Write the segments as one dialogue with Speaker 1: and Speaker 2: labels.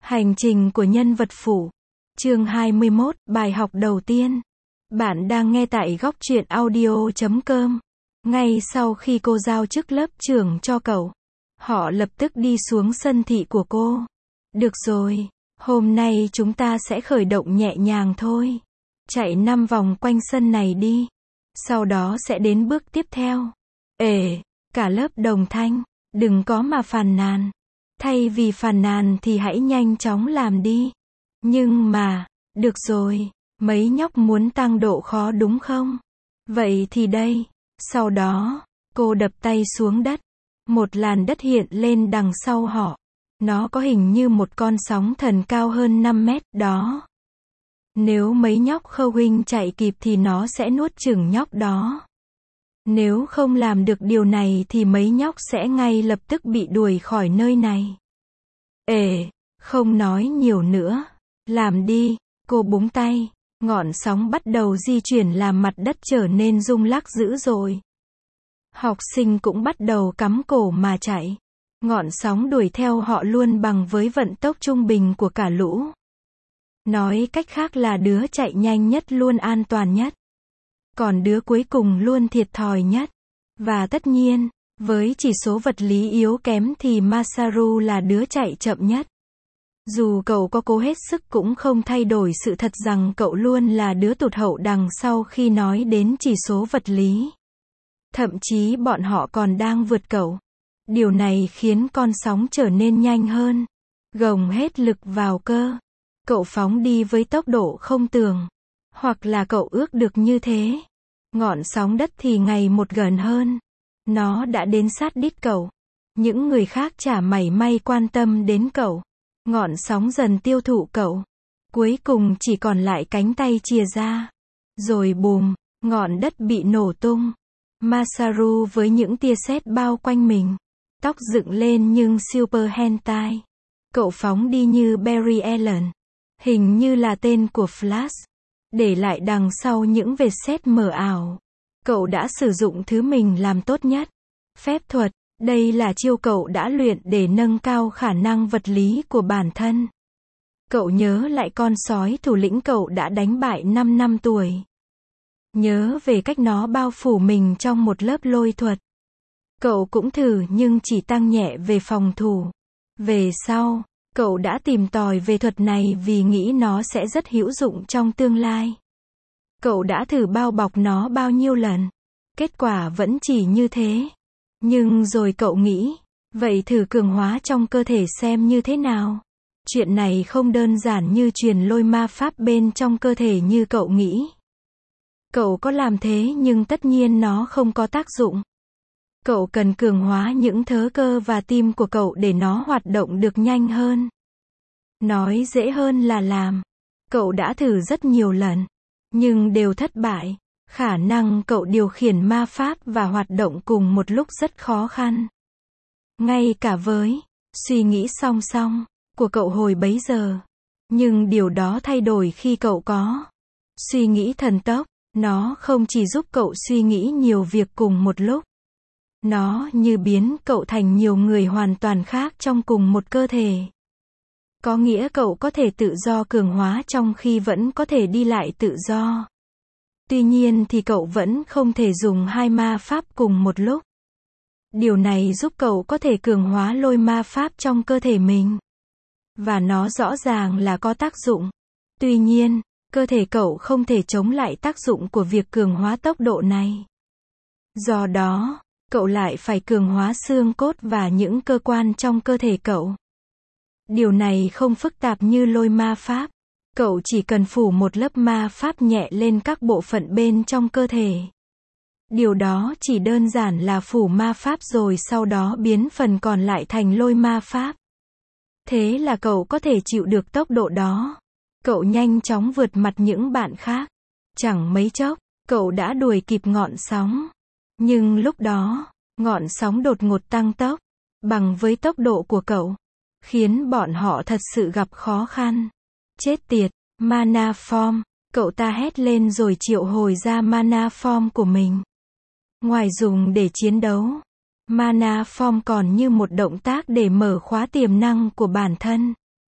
Speaker 1: Hành trình của nhân vật phụ. Chương 21, bài học đầu tiên. Bạn đang nghe tại góc truyện audio.com. Ngay sau khi cô giao chức lớp trưởng cho cậu, họ lập tức đi xuống sân thị của cô. Được rồi, hôm nay chúng ta sẽ khởi động nhẹ nhàng thôi. Chạy 5 vòng quanh sân này đi. Sau đó sẽ đến bước tiếp theo. Cả lớp đồng thanh, đừng có mà phàn nàn. Thay vì phàn nàn thì hãy nhanh chóng làm đi. Nhưng mà, được rồi, mấy nhóc muốn tăng độ khó đúng không? Vậy thì đây. Sau đó, cô đập tay xuống đất. Một làn đất hiện lên đằng sau họ. Nó có hình như một con sóng thần cao hơn 5 mét đó. Nếu mấy nhóc khâu huynh chạy kịp thì nó sẽ nuốt chửng nhóc đó. Nếu không làm được điều này thì mấy nhóc sẽ ngay lập tức bị đuổi khỏi nơi này. Không nói nhiều nữa. Làm đi, cô búng tay. Ngọn sóng bắt đầu di chuyển làm mặt đất trở nên rung lắc dữ dội. Học sinh cũng bắt đầu cắm cổ mà chạy. Ngọn sóng đuổi theo họ luôn bằng với vận tốc trung bình của cả lũ. Nói cách khác là đứa chạy nhanh nhất luôn an toàn nhất. Còn đứa cuối cùng luôn thiệt thòi nhất. Và tất nhiên, với chỉ số vật lý yếu kém thì Masaru là đứa chạy chậm nhất. Dù cậu có cố hết sức cũng không thay đổi sự thật rằng cậu luôn là đứa tụt hậu đằng sau khi nói đến chỉ số vật lý. Thậm chí bọn họ còn đang vượt cậu. Điều này khiến con sóng trở nên nhanh hơn. Gồng hết lực vào cơ. Cậu phóng đi với tốc độ không tưởng. Hoặc là cậu ước được như thế. Ngọn sóng đất thì ngày một gần hơn. Nó đã đến sát đít cậu. Những người khác chả mảy may quan tâm đến cậu. Ngọn sóng dần tiêu thụ cậu. Cuối cùng chỉ còn lại cánh tay chìa ra. Rồi bùm, ngọn đất bị nổ tung. Masaru với những tia sét bao quanh mình. Tóc dựng lên nhưng super hentai. Cậu phóng đi như Barry Allen. Hình như là tên của Flash. Để lại đằng sau những vệt sét mờ ảo. Cậu đã sử dụng thứ mình làm tốt nhất. Phép thuật. Đây là chiêu cậu đã luyện để nâng cao khả năng vật lý của bản thân. Cậu nhớ lại con sói thủ lĩnh cậu đã đánh bại 5 năm tuổi. Nhớ về cách nó bao phủ mình trong một lớp lôi thuật. Cậu cũng thử nhưng chỉ tăng nhẹ về phòng thủ. Về sau, cậu đã tìm tòi về thuật này vì nghĩ nó sẽ rất hữu dụng trong tương lai. Cậu đã thử bao bọc nó bao nhiêu lần. Kết quả vẫn chỉ như thế. Nhưng rồi cậu nghĩ, vậy thử cường hóa trong cơ thể xem như thế nào. Chuyện này không đơn giản như truyền lôi ma pháp bên trong cơ thể như cậu nghĩ. Cậu có làm thế nhưng tất nhiên nó không có tác dụng. Cậu cần cường hóa những thớ cơ và tim của cậu để nó hoạt động được nhanh hơn. Nói dễ hơn là làm. Cậu đã thử rất nhiều lần, nhưng đều thất bại. Khả năng cậu điều khiển ma pháp và hoạt động cùng một lúc rất khó khăn. Ngay cả với suy nghĩ song song của cậu hồi bấy giờ. Nhưng điều đó thay đổi khi cậu có suy nghĩ thần tốc. Nó không chỉ giúp cậu suy nghĩ nhiều việc cùng một lúc. Nó như biến cậu thành nhiều người hoàn toàn khác trong cùng một cơ thể. Có nghĩa cậu có thể tự do cường hóa trong khi vẫn có thể đi lại tự do. Tuy nhiên thì cậu vẫn không thể dùng hai ma pháp cùng một lúc. Điều này giúp cậu có thể cường hóa lôi ma pháp trong cơ thể mình. Và nó rõ ràng là có tác dụng. Tuy nhiên, cơ thể cậu không thể chống lại tác dụng của việc cường hóa tốc độ này. Do đó, cậu lại phải cường hóa xương cốt và những cơ quan trong cơ thể cậu. Điều này không phức tạp như lôi ma pháp. Cậu chỉ cần phủ một lớp ma pháp nhẹ lên các bộ phận bên trong cơ thể. Điều đó chỉ đơn giản là phủ ma pháp rồi sau đó biến phần còn lại thành lôi ma pháp. Thế là cậu có thể chịu được tốc độ đó. Cậu nhanh chóng vượt mặt những bạn khác. Chẳng mấy chốc, cậu đã đuổi kịp ngọn sóng. Nhưng lúc đó, ngọn sóng đột ngột tăng tốc, bằng với tốc độ của cậu, khiến bọn họ thật sự gặp khó khăn. Chết tiệt, mana form, cậu ta hét lên rồi triệu hồi ra mana form của mình. Ngoài dùng để chiến đấu, mana form còn như một động tác để mở khóa tiềm năng của bản thân.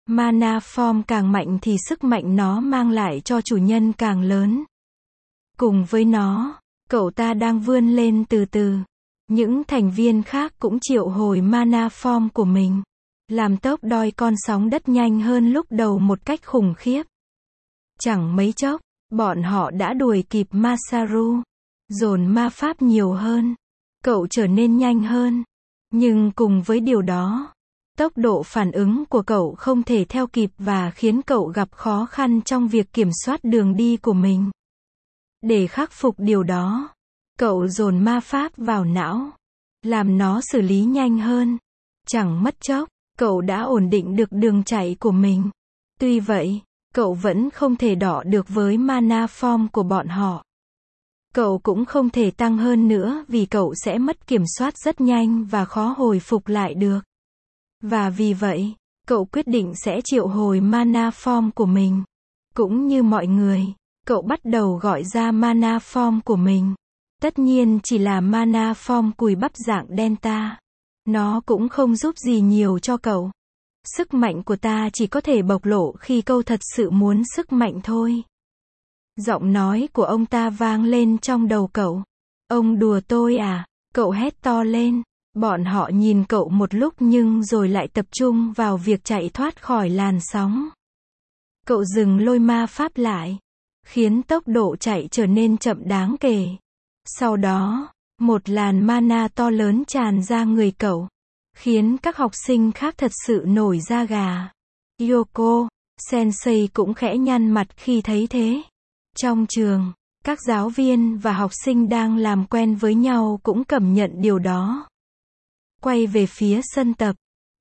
Speaker 1: Mana form càng mạnh thì sức mạnh nó mang lại cho chủ nhân càng lớn. Cùng với nó, cậu ta đang vươn lên từ từ. Những thành viên khác cũng triệu hồi mana form của mình, làm tốc đôi con sóng đất nhanh hơn lúc đầu một cách khủng khiếp. Chẳng mấy chốc, bọn họ đã đuổi kịp Masaru, dồn ma pháp nhiều hơn. Cậu trở nên nhanh hơn. Nhưng cùng với điều đó, tốc độ phản ứng của cậu không thể theo kịp và khiến cậu gặp khó khăn trong việc kiểm soát đường đi của mình. Để khắc phục điều đó, cậu dồn ma pháp vào não, làm nó xử lý nhanh hơn. Chẳng mất chốc, cậu đã ổn định được đường chạy của mình. Tuy vậy, cậu vẫn không thể đọ được với mana form của bọn họ. Cậu cũng không thể tăng hơn nữa vì cậu sẽ mất kiểm soát rất nhanh và khó hồi phục lại được. Và vì vậy, cậu quyết định sẽ triệu hồi mana form của mình. Cũng như mọi người, cậu bắt đầu gọi ra mana form của mình. Tất nhiên chỉ là mana form cùi bắp dạng delta. Nó cũng không giúp gì nhiều cho cậu. Sức mạnh của ta chỉ có thể bộc lộ khi câu thật sự muốn sức mạnh thôi. Giọng nói của ông ta vang lên trong đầu cậu. Ông đùa tôi à? Cậu hét to lên. Bọn họ nhìn cậu một lúc nhưng rồi lại tập trung vào việc chạy thoát khỏi làn sóng. Cậu dừng lôi ma pháp lại, khiến tốc độ chạy trở nên chậm đáng kể. Sau đó, một làn mana to lớn tràn ra người cậu, khiến các học sinh khác thật sự nổi da gà. Yoko Sensei cũng khẽ nhăn mặt khi thấy thế. Trong trường, các giáo viên và học sinh đang làm quen với nhau cũng cảm nhận điều đó. Quay về phía sân tập.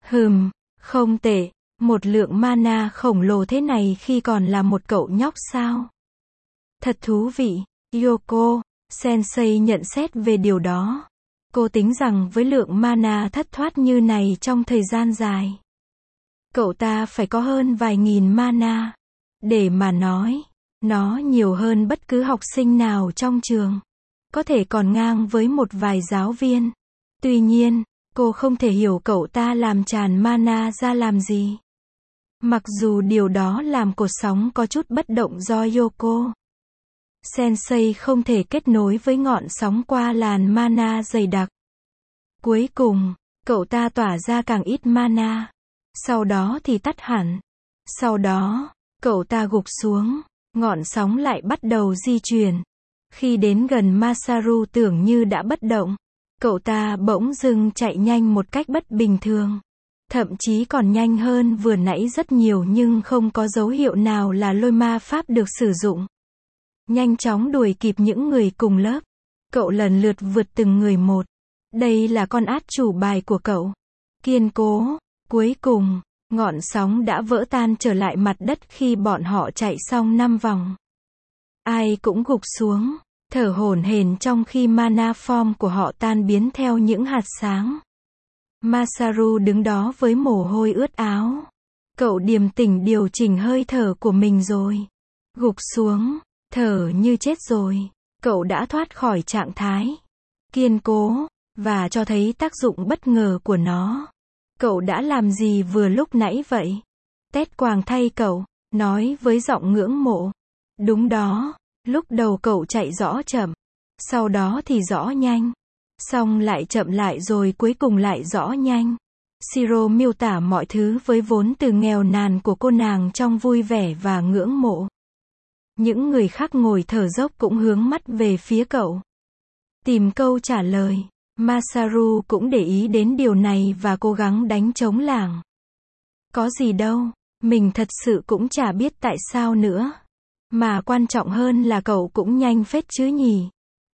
Speaker 1: Không tệ, một lượng mana khổng lồ thế này khi còn là một cậu nhóc sao? Thật thú vị, Yoko Sensei nhận xét về điều đó. Cô tính rằng với lượng mana thất thoát như này trong thời gian dài, cậu ta phải có hơn vài nghìn mana. Để mà nói, nó nhiều hơn bất cứ học sinh nào trong trường. Có thể còn ngang với một vài giáo viên. Tuy nhiên, cô không thể hiểu cậu ta làm tràn mana ra làm gì. Mặc dù điều đó làm cột sóng có chút bất động do Yoko Sensei không thể kết nối với ngọn sóng qua làn mana dày đặc. Cuối cùng, cậu ta tỏa ra càng ít mana. Sau đó thì tắt hẳn. Sau đó, cậu ta gục xuống. Ngọn sóng lại bắt đầu di chuyển. Khi đến gần Masaru tưởng như đã bất động, cậu ta bỗng dưng chạy nhanh một cách bất bình thường. Thậm chí còn nhanh hơn vừa nãy rất nhiều nhưng không có dấu hiệu nào là lôi ma pháp được sử dụng. Nhanh chóng đuổi kịp những người cùng lớp. Cậu lần lượt vượt từng người một. Đây là con át chủ bài của cậu. Kiên cố. Cuối cùng, ngọn sóng đã vỡ tan trở lại mặt đất khi bọn họ chạy xong 5 vòng. Ai cũng gục xuống, thở hổn hển trong khi mana form của họ tan biến theo những hạt sáng. Masaru đứng đó với mồ hôi ướt áo. Cậu điềm tĩnh điều chỉnh hơi thở của mình rồi. Gục xuống, thở như chết rồi. Cậu đã thoát khỏi trạng thái kiên cố, và cho thấy tác dụng bất ngờ của nó. Cậu đã làm gì vừa lúc nãy vậy? Ted quàng thay cậu, nói với giọng ngưỡng mộ. Đúng đó, lúc đầu cậu chạy rõ chậm, sau đó thì rõ nhanh, xong lại chậm lại rồi cuối cùng lại rõ nhanh. Shiro miêu tả mọi thứ với vốn từ nghèo nàn của cô nàng trong vui vẻ và ngưỡng mộ. Những người khác ngồi thở dốc cũng hướng mắt về phía cậu, tìm câu trả lời. Masaru cũng để ý đến điều này và cố gắng đánh trống lảng. Có gì đâu, mình thật sự cũng chả biết tại sao nữa. Mà quan trọng hơn là cậu cũng nhanh phết chứ nhỉ.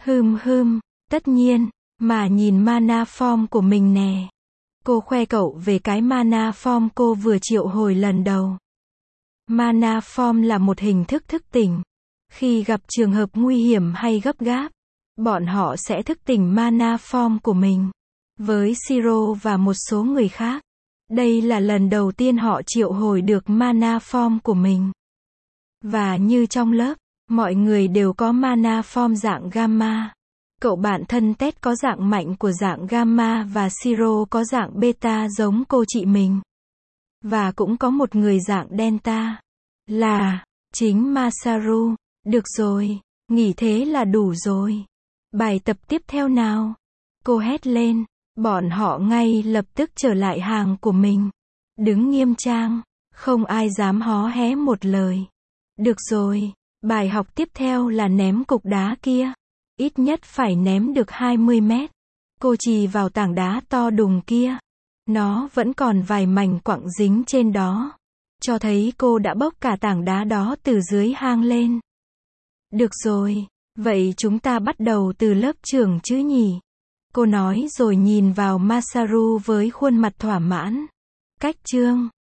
Speaker 1: Tất nhiên, mà nhìn mana form của mình nè. Cô khoe cậu về cái mana form cô vừa triệu hồi lần đầu. Mana form là một hình thức thức tỉnh. Khi gặp trường hợp nguy hiểm hay gấp gáp, bọn họ sẽ thức tỉnh mana form của mình. Với Shiro và một số người khác, đây là lần đầu tiên họ triệu hồi được mana form của mình. Và như trong lớp, mọi người đều có mana form dạng gamma. Cậu bạn thân Ted có dạng mạnh của dạng gamma và Shiro có dạng beta giống cô chị mình. Và cũng có một người dạng Delta. Là chính Masaru. Được rồi, nghỉ thế là đủ rồi. Bài tập tiếp theo nào. Cô hét lên. Bọn họ ngay lập tức trở lại hàng của mình. Đứng nghiêm trang. Không ai dám hó hé một lời. Được rồi, bài học tiếp theo là ném cục đá kia. Ít nhất phải ném được 20 mét. Cô chỉ vào tảng đá to đùng kia. Nó vẫn còn vài mảnh quặng dính trên đó. Cho thấy cô đã bốc cả tảng đá đó từ dưới hang lên. Được rồi, vậy chúng ta bắt đầu từ lớp trưởng chứ nhỉ? Cô nói rồi nhìn vào Masaru với khuôn mặt thỏa mãn. Cách chương